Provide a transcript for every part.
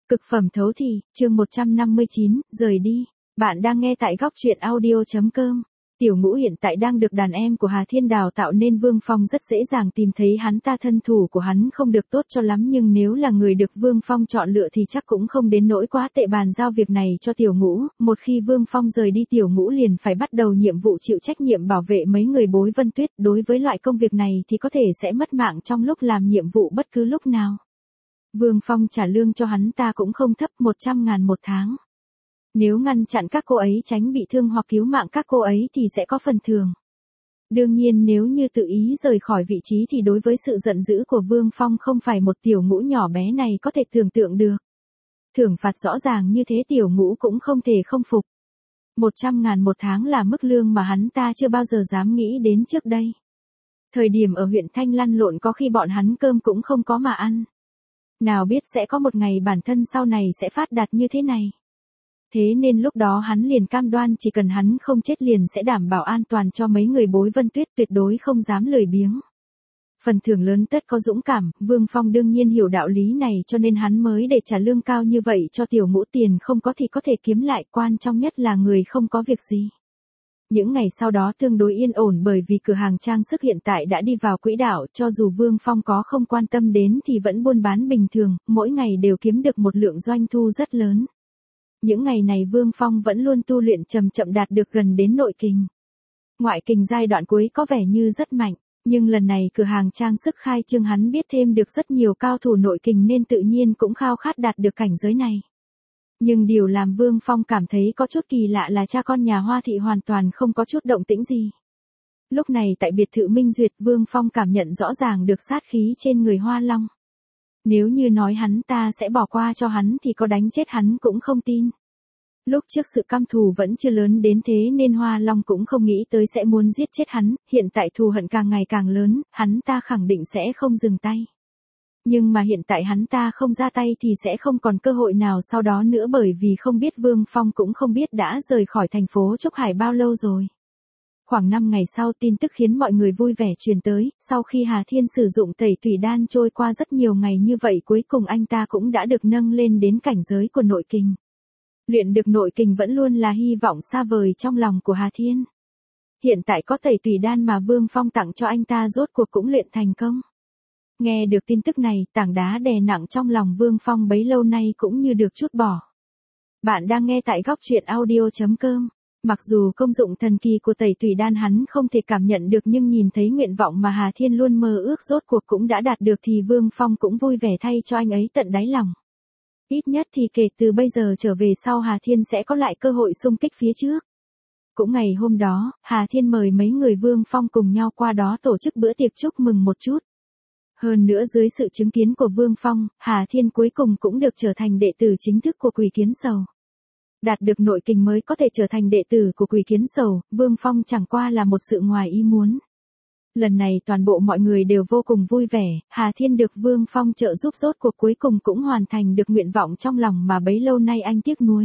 Cực phẩm thấu thị, chương 159, rời đi. Bạn đang nghe tại góc truyện audio.com. Tiểu Ngũ hiện tại đang được đàn em của Hà Thiên đào tạo nên Vương Phong rất dễ dàng tìm thấy hắn ta. Thân thủ của hắn không được tốt cho lắm, nhưng nếu là người được Vương Phong chọn lựa thì chắc cũng không đến nỗi quá tệ. Bàn giao việc này cho Tiểu Ngũ, một khi Vương Phong rời đi Tiểu Ngũ liền phải bắt đầu nhiệm vụ chịu trách nhiệm bảo vệ mấy người Bối Vân Tuyết. Đối với loại công việc này thì có thể sẽ mất mạng trong lúc làm nhiệm vụ bất cứ lúc nào. Vương Phong trả lương cho hắn ta cũng không thấp, 100.000 một tháng. Nếu ngăn chặn các cô ấy tránh bị thương hoặc cứu mạng các cô ấy thì sẽ có phần thưởng. Đương nhiên nếu như tự ý rời khỏi vị trí thì đối với sự giận dữ của Vương Phong không phải một Tiểu Ngũ nhỏ bé này có thể tưởng tượng được. Thưởng phạt rõ ràng như thế Tiểu Ngũ cũng không thể không phục. 100.000 một tháng là mức lương mà hắn ta chưa bao giờ dám nghĩ đến trước đây. Thời điểm ở huyện Thanh lăn lộn có khi bọn hắn cơm cũng không có mà ăn. Nào biết sẽ có một ngày bản thân sau này sẽ phát đạt như thế này. Thế nên lúc đó hắn liền cam đoan chỉ cần hắn không chết liền sẽ đảm bảo an toàn cho mấy người Bối Vân Tuyết, tuyệt đối không dám lười biếng. Phần thưởng lớn tất có dũng cảm, Vương Phong đương nhiên hiểu đạo lý này cho nên hắn mới để trả lương cao như vậy cho Tiểu Ngũ. Tiền không có thì có thể kiếm lại, quan trọng nhất là người không có việc gì. Những ngày sau đó tương đối yên ổn bởi vì cửa hàng trang sức hiện tại đã đi vào quỹ đạo, cho dù Vương Phong có không quan tâm đến thì vẫn buôn bán bình thường, mỗi ngày đều kiếm được một lượng doanh thu rất lớn. Những ngày này Vương Phong vẫn luôn tu luyện chậm chậm đạt được gần đến nội kình. Ngoại kình giai đoạn cuối có vẻ như rất mạnh, nhưng lần này cửa hàng trang sức khai trương hắn biết thêm được rất nhiều cao thủ nội kình nên tự nhiên cũng khao khát đạt được cảnh giới này. Nhưng điều làm Vương Phong cảm thấy có chút kỳ lạ là cha con nhà Hoa Thị hoàn toàn không có chút động tĩnh gì. Lúc này tại biệt thự Minh Duyệt, Vương Phong cảm nhận rõ ràng được sát khí trên người Hoa Long. Nếu như nói hắn ta sẽ bỏ qua cho hắn thì có đánh chết hắn cũng không tin. Lúc trước sự căm thù vẫn chưa lớn đến thế nên Hoa Long cũng không nghĩ tới sẽ muốn giết chết hắn, hiện tại thù hận càng ngày càng lớn, hắn ta khẳng định sẽ không dừng tay. Nhưng mà hiện tại hắn ta không ra tay thì sẽ không còn cơ hội nào sau đó nữa, bởi vì không biết Vương Phong cũng không biết đã rời khỏi thành phố Trúc Hải bao lâu rồi. Khoảng 5 ngày sau tin tức khiến mọi người vui vẻ truyền tới, sau khi Hà Thiên sử dụng tẩy tùy đan trôi qua rất nhiều ngày như vậy cuối cùng anh ta cũng đã được nâng lên đến cảnh giới của nội kình. Luyện được nội kình vẫn luôn là hy vọng xa vời trong lòng của Hà Thiên. Hiện tại có tẩy tùy đan mà Vương Phong tặng cho anh ta rốt cuộc cũng luyện thành công. Nghe được tin tức này, tảng đá đè nặng trong lòng Vương Phong bấy lâu nay cũng như được trút bỏ. Bạn đang nghe tại góc truyện audio.com. Mặc dù công dụng thần kỳ của tẩy tùy đan hắn không thể cảm nhận được, nhưng nhìn thấy nguyện vọng mà Hà Thiên luôn mơ ước rốt cuộc cũng đã đạt được thì Vương Phong cũng vui vẻ thay cho anh ấy tận đáy lòng. Ít nhất thì kể từ bây giờ trở về sau Hà Thiên sẽ có lại cơ hội xung kích phía trước. Cũng ngày hôm đó, Hà Thiên mời mấy người Vương Phong cùng nhau qua đó tổ chức bữa tiệc chúc mừng một chút. Hơn nữa dưới sự chứng kiến của Vương Phong, Hà Thiên cuối cùng cũng được trở thành đệ tử chính thức của Quỷ Kiến Sầu. Đạt được nội kình mới có thể trở thành đệ tử của Quỷ Kiến Sầu, Vương Phong chẳng qua là một sự ngoài ý muốn. Lần này toàn bộ mọi người đều vô cùng vui vẻ, Hà Thiên được Vương Phong trợ giúp rốt cuộc cuối cùng cũng hoàn thành được nguyện vọng trong lòng mà bấy lâu nay anh tiếc nuối.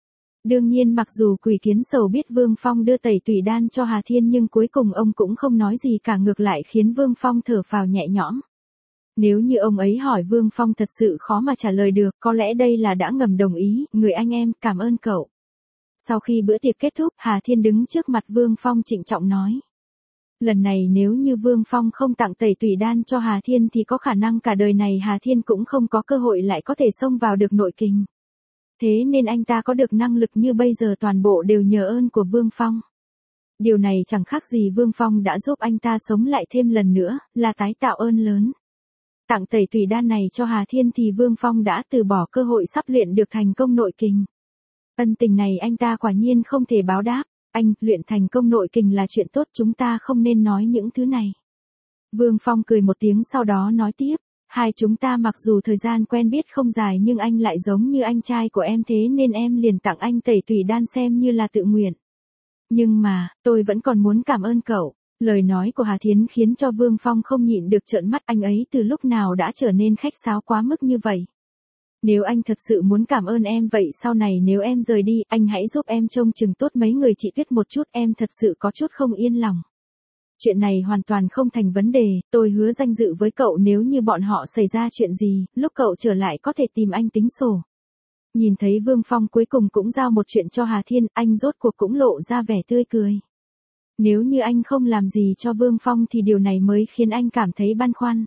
Đương nhiên mặc dù Quỷ Kiến Sầu biết Vương Phong đưa tẩy tùy đan cho Hà Thiên nhưng cuối cùng ông cũng không nói gì cả, ngược lại khiến Vương Phong thở phào nhẹ nhõm. Nếu như ông ấy hỏi Vương Phong thật sự khó mà trả lời được, có lẽ đây là đã ngầm đồng ý, người anh em, cảm ơn cậu. Sau khi bữa tiệc kết thúc, Hà Thiên đứng trước mặt Vương Phong trịnh trọng nói. Lần này nếu như Vương Phong không tặng tẩy tùy đan cho Hà Thiên thì có khả năng cả đời này Hà Thiên cũng không có cơ hội lại có thể xông vào được nội kình. Thế nên anh ta có được năng lực như bây giờ toàn bộ đều nhờ ơn của Vương Phong. Điều này chẳng khác gì Vương Phong đã giúp anh ta sống lại thêm lần nữa, là tái tạo ơn lớn. Tặng tẩy tùy đan này cho Hà Thiên thì Vương Phong đã từ bỏ cơ hội sắp luyện được thành công nội kình. Ân tình này anh ta quả nhiên không thể báo đáp. Anh, luyện thành công nội kình là chuyện tốt, chúng ta không nên nói những thứ này. Vương Phong cười một tiếng sau đó nói tiếp. Hai chúng ta mặc dù thời gian quen biết không dài nhưng anh lại giống như anh trai của em, thế nên em liền tặng anh tẩy tùy đan xem như là tự nguyện. Nhưng mà, tôi vẫn còn muốn cảm ơn cậu. Lời nói của Hà Thiến khiến cho Vương Phong không nhịn được trợn mắt, anh ấy từ lúc nào đã trở nên khách sáo quá mức như vậy. Nếu anh thật sự muốn cảm ơn em vậy sau này nếu em rời đi, anh hãy giúp em trông chừng tốt mấy người chị Tuyết một chút, em thật sự có chút không yên lòng. Chuyện này hoàn toàn không thành vấn đề, tôi hứa danh dự với cậu nếu như bọn họ xảy ra chuyện gì, lúc cậu trở lại có thể tìm anh tính sổ. Nhìn thấy Vương Phong cuối cùng cũng giao một chuyện cho Hà Thiên, anh rốt cuộc cũng lộ ra vẻ tươi cười. Nếu như anh không làm gì cho Vương Phong thì điều này mới khiến anh cảm thấy băn khoăn.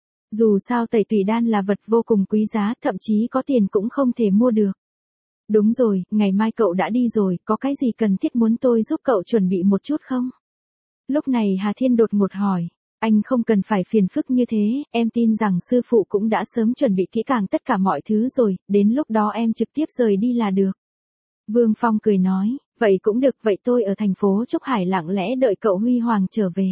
Dù sao tẩy tùy đan là vật vô cùng quý giá, thậm chí có tiền cũng không thể mua được. Đúng rồi, ngày mai cậu đã đi rồi, có cái gì cần thiết muốn tôi giúp cậu chuẩn bị một chút không? Lúc này Hà Thiên đột ngột hỏi. Anh không cần phải phiền phức như thế, em tin rằng sư phụ cũng đã sớm chuẩn bị kỹ càng tất cả mọi thứ rồi, đến lúc đó em trực tiếp rời đi là được. Vương Phong cười nói, vậy cũng được, vậy tôi ở thành phố Trúc Hải lặng lẽ đợi cậu huy hoàng trở về.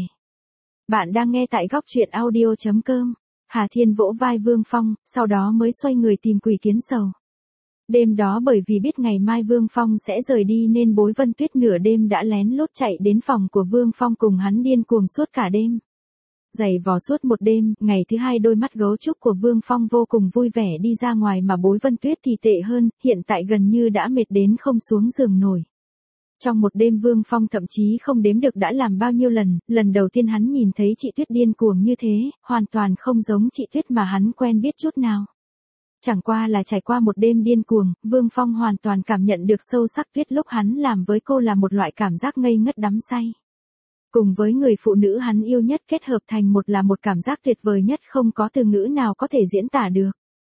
Bạn đang nghe tại góc truyện audio.com. Hà Thiên vỗ vai Vương Phong, sau đó mới xoay người tìm Quỷ Kiến Sầu. Đêm đó bởi vì biết ngày mai Vương Phong sẽ rời đi nên Bối Vân Tuyết nửa đêm đã lén lút chạy đến phòng của Vương Phong cùng hắn điên cuồng suốt cả đêm. Giày vò suốt một đêm, ngày thứ hai đôi mắt gấu trúc của Vương Phong vô cùng vui vẻ đi ra ngoài mà Bối Vân Tuyết thì tệ hơn, hiện tại gần như đã mệt đến không xuống giường nổi. Trong một đêm Vương Phong thậm chí không đếm được đã làm bao nhiêu lần đầu tiên hắn nhìn thấy chị Tuyết điên cuồng như thế, hoàn toàn không giống chị Tuyết mà hắn quen biết chút nào. Chẳng qua là trải qua một đêm điên cuồng, Vương Phong hoàn toàn cảm nhận được sâu sắc Tuyết lúc hắn làm với cô là một loại cảm giác ngây ngất đắm say. Cùng với người phụ nữ hắn yêu nhất kết hợp thành một là một cảm giác tuyệt vời nhất không có từ ngữ nào có thể diễn tả được.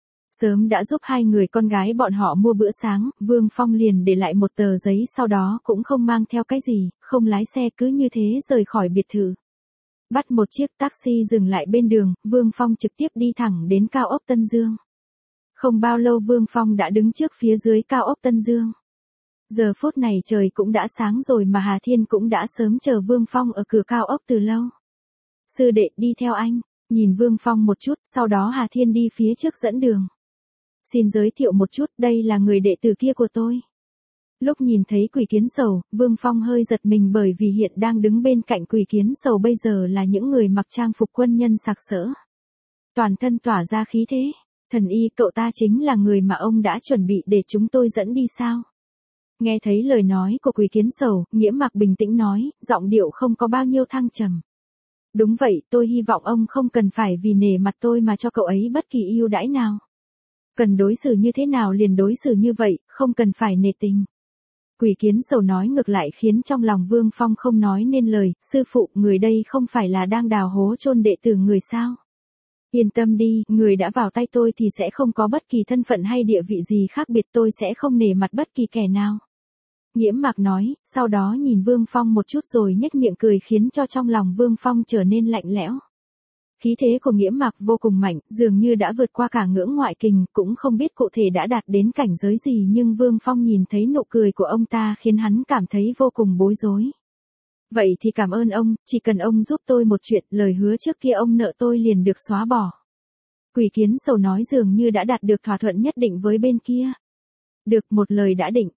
Sớm đã giúp hai người con gái bọn họ mua bữa sáng, Vương Phong liền để lại một tờ giấy sau đó cũng không mang theo cái gì, không lái xe cứ như thế rời khỏi biệt thự. Bắt một chiếc taxi dừng lại bên đường, Vương Phong trực tiếp đi thẳng đến cao ốc Tân Dương. Không bao lâu Vương Phong đã đứng trước phía dưới cao ốc Tân Dương. Giờ phút này trời cũng đã sáng rồi mà Hà Thiên cũng đã sớm chờ Vương Phong ở cửa cao ốc từ lâu. Sư đệ đi theo anh, nhìn Vương Phong một chút, sau đó Hà Thiên đi phía trước dẫn đường. Xin giới thiệu một chút, đây là người đệ tử kia của tôi. Lúc nhìn thấy Quỷ Kiến Sầu, Vương Phong hơi giật mình bởi vì hiện đang đứng bên cạnh Quỷ Kiến Sầu bây giờ là những người mặc trang phục quân nhân sặc sỡ. Toàn thân tỏa ra khí thế, thần y cậu ta chính là người mà ông đã chuẩn bị để chúng tôi dẫn đi sao? Nghe thấy lời nói của Quỷ Kiến Sầu, Nghiễm Mặc bình tĩnh nói, giọng điệu không có bao nhiêu thăng trầm. Đúng vậy, tôi hy vọng ông không cần phải vì nể mặt tôi mà cho cậu ấy bất kỳ ưu đãi nào. Cần đối xử như thế nào liền đối xử như vậy, không cần phải nể tình. Quỷ Kiến Sầu nói ngược lại khiến trong lòng Vương Phong không nói nên lời, sư phụ, người đây không phải là đang đào hố chôn đệ tử người sao? Yên tâm đi, người đã vào tay tôi thì sẽ không có bất kỳ thân phận hay địa vị gì khác biệt, tôi sẽ không nể mặt bất kỳ kẻ nào. Nghiễm Mặc nói, sau đó nhìn Vương Phong một chút rồi nhếch miệng cười khiến cho trong lòng Vương Phong trở nên lạnh lẽo. Khí thế của Nghiễm Mặc vô cùng mạnh, dường như đã vượt qua cả ngưỡng ngoại kình, cũng không biết cụ thể đã đạt đến cảnh giới gì nhưng Vương Phong nhìn thấy nụ cười của ông ta khiến hắn cảm thấy vô cùng bối rối. Vậy thì cảm ơn ông, chỉ cần ông giúp tôi một chuyện, lời hứa trước kia ông nợ tôi liền được xóa bỏ. Quỷ Kiến Sầu nói dường như đã đạt được thỏa thuận nhất định với bên kia. Được, một lời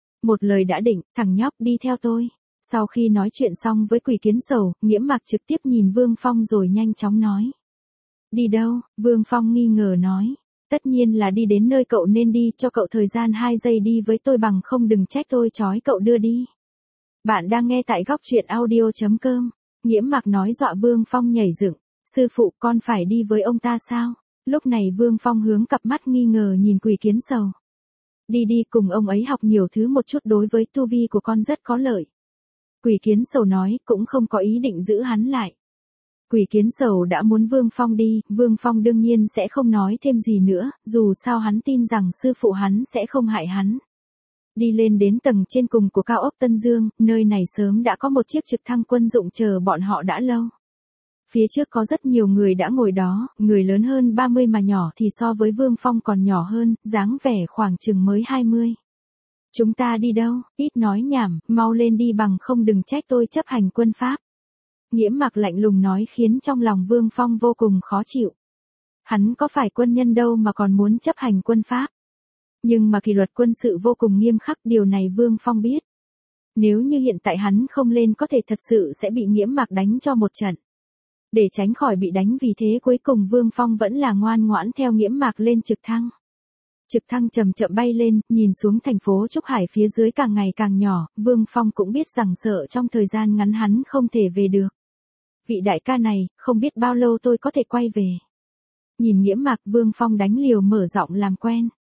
đã định, thằng nhóc đi theo tôi. Sau khi nói chuyện xong với Quỷ Kiến Sầu, Nghiễm Mặc trực tiếp nhìn Vương Phong rồi nhanh chóng nói. Đi đâu? Vương Phong nghi ngờ nói. Tất nhiên là đi đến nơi cậu nên đi, cho cậu thời gian 2 giây đi với tôi bằng không đừng trách tôi trói cậu đưa đi. Bạn đang nghe tại góc truyện audio.com. Nghiễm Mặc nói dọa Vương Phong nhảy dựng. Sư phụ, con phải đi với ông ta sao? Lúc này Vương Phong hướng cặp mắt nghi ngờ nhìn Quỷ Kiến Sầu. Đi đi, cùng ông ấy học nhiều thứ một chút, đối với tu vi của con rất có lợi. Quỷ Kiến Sầu nói, cũng không có ý định giữ hắn lại. Quỷ Kiến Sầu đã muốn Vương Phong đi, Vương Phong đương nhiên sẽ không nói thêm gì nữa, dù sao hắn tin rằng sư phụ hắn sẽ không hại hắn. Đi lên đến tầng trên cùng của cao ốc Tân Dương, nơi này sớm đã có một chiếc trực thăng quân dụng chờ bọn họ đã lâu. Phía trước có rất nhiều người đã ngồi đó, người lớn hơn 30 mà nhỏ thì so với Vương Phong còn nhỏ hơn, dáng vẻ khoảng chừng mới 20. Chúng ta đi đâu? Ít nói nhảm, mau lên đi bằng không đừng trách tôi chấp hành quân pháp. Nghiễm Mặc lạnh lùng nói khiến trong lòng Vương Phong vô cùng khó chịu. Hắn có phải quân nhân đâu mà còn muốn chấp hành quân pháp. Nhưng mà kỷ luật quân sự vô cùng nghiêm khắc, điều này Vương Phong biết. Nếu như hiện tại hắn không lên có thể thật sự sẽ bị Nghiễm Mặc đánh cho một trận. Để tránh khỏi bị đánh vì thế cuối cùng Vương Phong vẫn là ngoan ngoãn theo Nghiễm Mặc lên trực thăng. Trực thăng chậm chậm bay lên, nhìn xuống thành phố Trúc Hải phía dưới càng ngày càng nhỏ, Vương Phong cũng biết rằng sợ trong thời gian ngắn hắn không thể về được. Vị đại ca này, không biết bao lâu tôi có thể quay về. Nhìn Nghiễm Mặc, Vương Phong đánh liều mở giọng làm quen.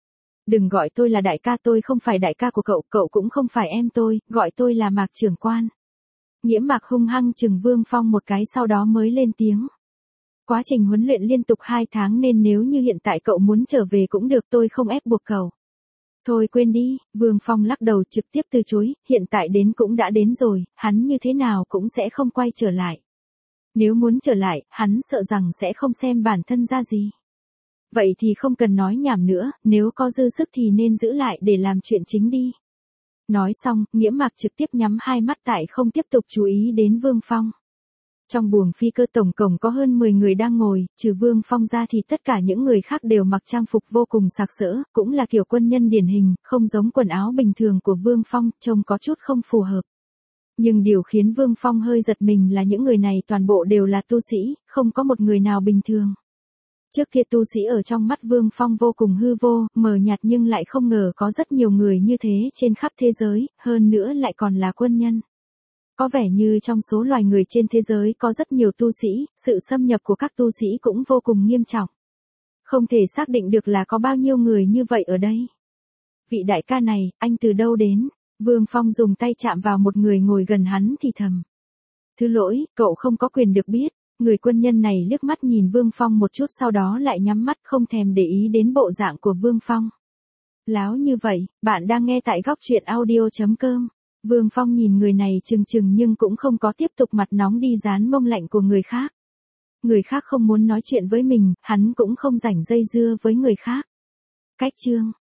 Đừng gọi tôi là đại ca, tôi không phải đại ca của cậu, cậu cũng không phải em tôi, gọi tôi là Mạc trưởng quan. Nghiễm Mạc hung hăng chừng Vương Phong một cái sau đó mới lên tiếng. Quá trình huấn luyện liên tục 2 tháng nên nếu như hiện tại cậu muốn trở về cũng được, tôi không ép buộc cậu. Thôi quên đi, Vương Phong lắc đầu trực tiếp từ chối, hiện tại đến cũng đã đến rồi, hắn như thế nào cũng sẽ không quay trở lại. Nếu muốn trở lại, hắn sợ rằng sẽ không xem bản thân ra gì. Vậy thì không cần nói nhảm nữa, nếu có dư sức thì nên giữ lại để làm chuyện chính đi. Nói xong, Nghiễm Mạc trực tiếp nhắm hai mắt tại không tiếp tục chú ý đến Vương Phong. Trong buồng phi cơ tổng cộng có hơn 10 người đang ngồi, trừ Vương Phong ra thì tất cả những người khác đều mặc trang phục vô cùng sặc sỡ, cũng là kiểu quân nhân điển hình, không giống quần áo bình thường của Vương Phong, trông có chút không phù hợp. Nhưng điều khiến Vương Phong hơi giật mình là những người này toàn bộ đều là tu sĩ, không có một người nào bình thường. Trước kia tu sĩ ở trong mắt Vương Phong vô cùng hư vô, mờ nhạt, nhưng lại không ngờ có rất nhiều người như thế trên khắp thế giới, hơn nữa lại còn là quân nhân. Có vẻ như trong số loài người trên thế giới có rất nhiều tu sĩ, sự xâm nhập của các tu sĩ cũng vô cùng nghiêm trọng. Không thể xác định được là có bao nhiêu người như vậy ở đây. Vị đại ca này, anh từ đâu đến? Vương Phong dùng tay chạm vào một người ngồi gần hắn thì thầm. Thứ lỗi, cậu không có quyền được biết. Người quân nhân này liếc mắt nhìn Vương Phong một chút sau đó lại nhắm mắt không thèm để ý đến bộ dạng của Vương Phong. Láo như vậy, bạn đang nghe tại Góc Truyện Audio.com. Vương Phong nhìn người này chừng chừng nhưng cũng không có tiếp tục mặt nóng đi dán mông lạnh của người khác. Người khác không muốn nói chuyện với mình, hắn cũng không rảnh dây dưa với người khác. Cách chương